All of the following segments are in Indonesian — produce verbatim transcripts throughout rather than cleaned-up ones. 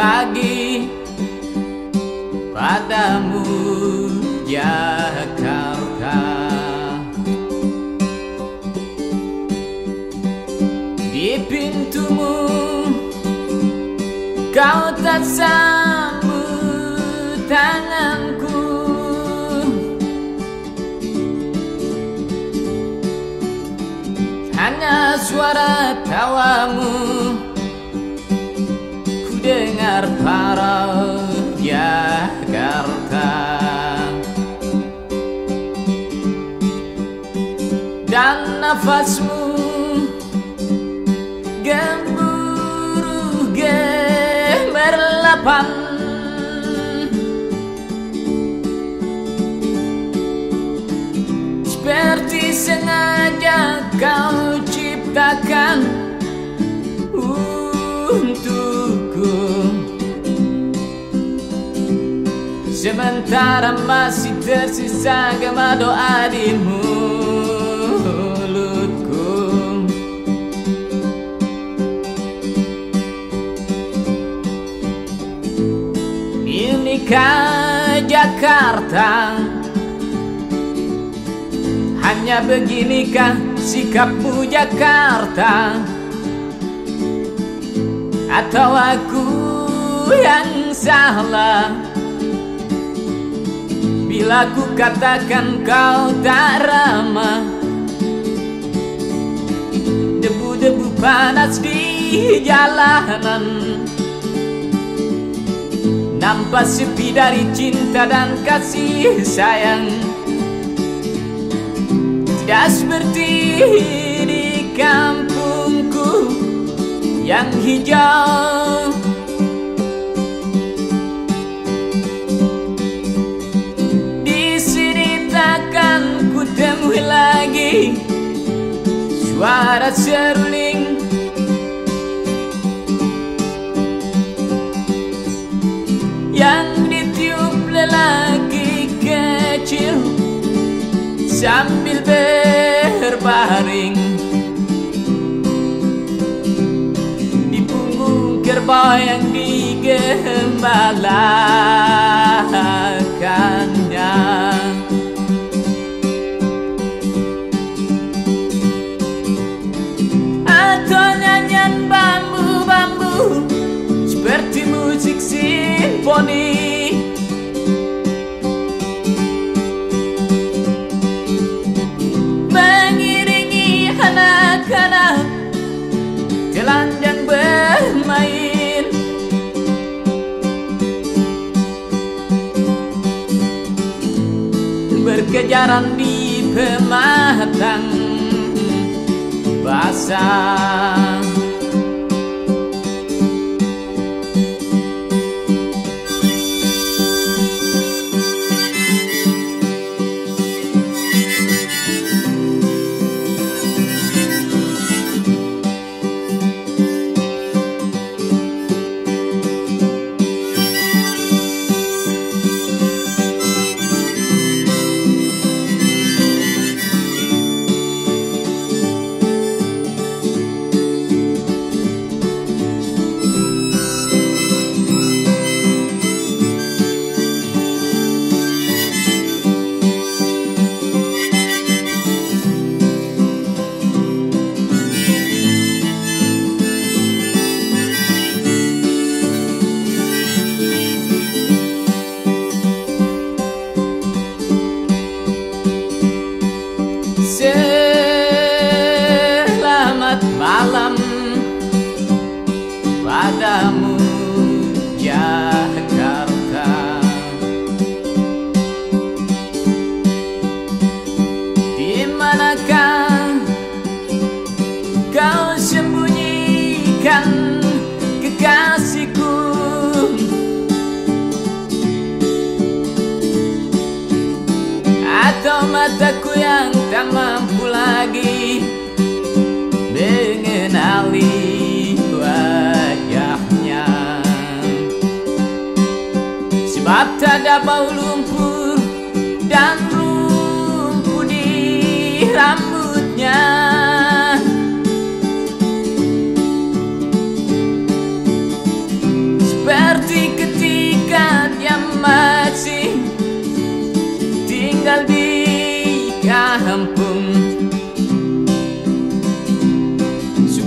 lagi padamu Jakarta. Di pintumu kau tak sambut tanganku, hanya suara tawamu ku dengar parau Jakarta. Dan nafasmu gemuruh gemerlapan, seperti sengaja kau ciptakan untukku. Sementara masih tersisa gema doa di mulutku. Inikah Jakarta? Hanya beginikah sikapmu Jakarta? Atau aku yang salah bila ku katakan kau tak ramah? Debu-debu panas di jalanan nampak sepi dari cinta dan kasih sayang. Tidak seperti di kampungku yang hijau. Di sini takkan ku temui lagi suara seruling yang ditiup lelaki kecil sambil berbaring di punggung kerbau yang digembalakannya. Atau nyanyian bambu-bambu seperti musik simfoni mengiringi anak-anak telanjang bermain. Berkejaran di pematang basah. Selamat malam padamu Jakarta. Di manakah kau sembunyikan kekasihku? Atau mataku yang tak mampu lagi mengenali wajahnya? Sebab tak ada bau lumpur dan rumput di rambutnya. Seperti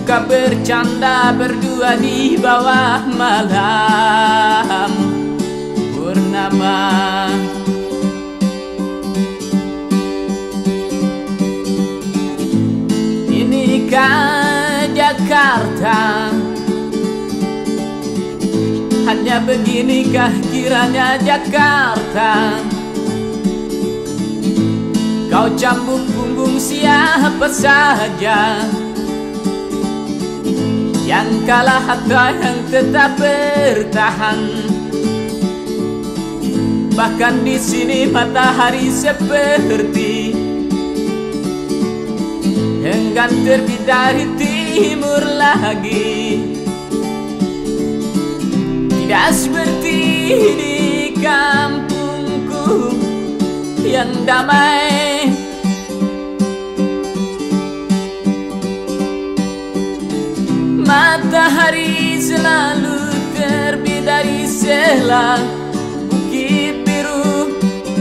suka bercanda berdua di bawah malam purnama. Inikah Jakarta? Hanya beginikah kiranya Jakarta? Kau cambuk punggung siapa saja, yang kalah atau yang tetap bertahan. Bahkan di sini matahari seperti enggan terbit dari timur lagi. Tidak seperti di kampungku yang damai. Matahari selalu terbit dari sela bukit biru.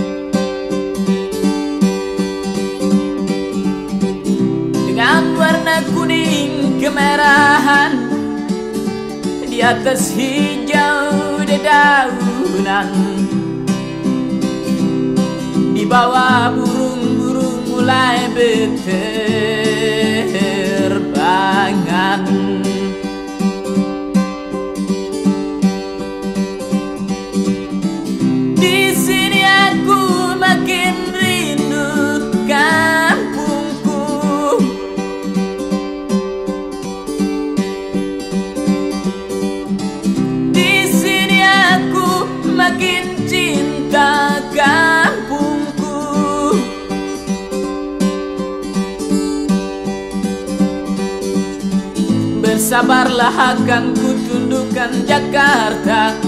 Dengan warna kuning kemerahan di atas hijau dedaunan, di bawah burung-burung mulai berterbangan. Di sini aku makin rindu kampungku. Di sini aku makin cinta kampungku. Bersabarlah akan ku tundukkan Jakarta.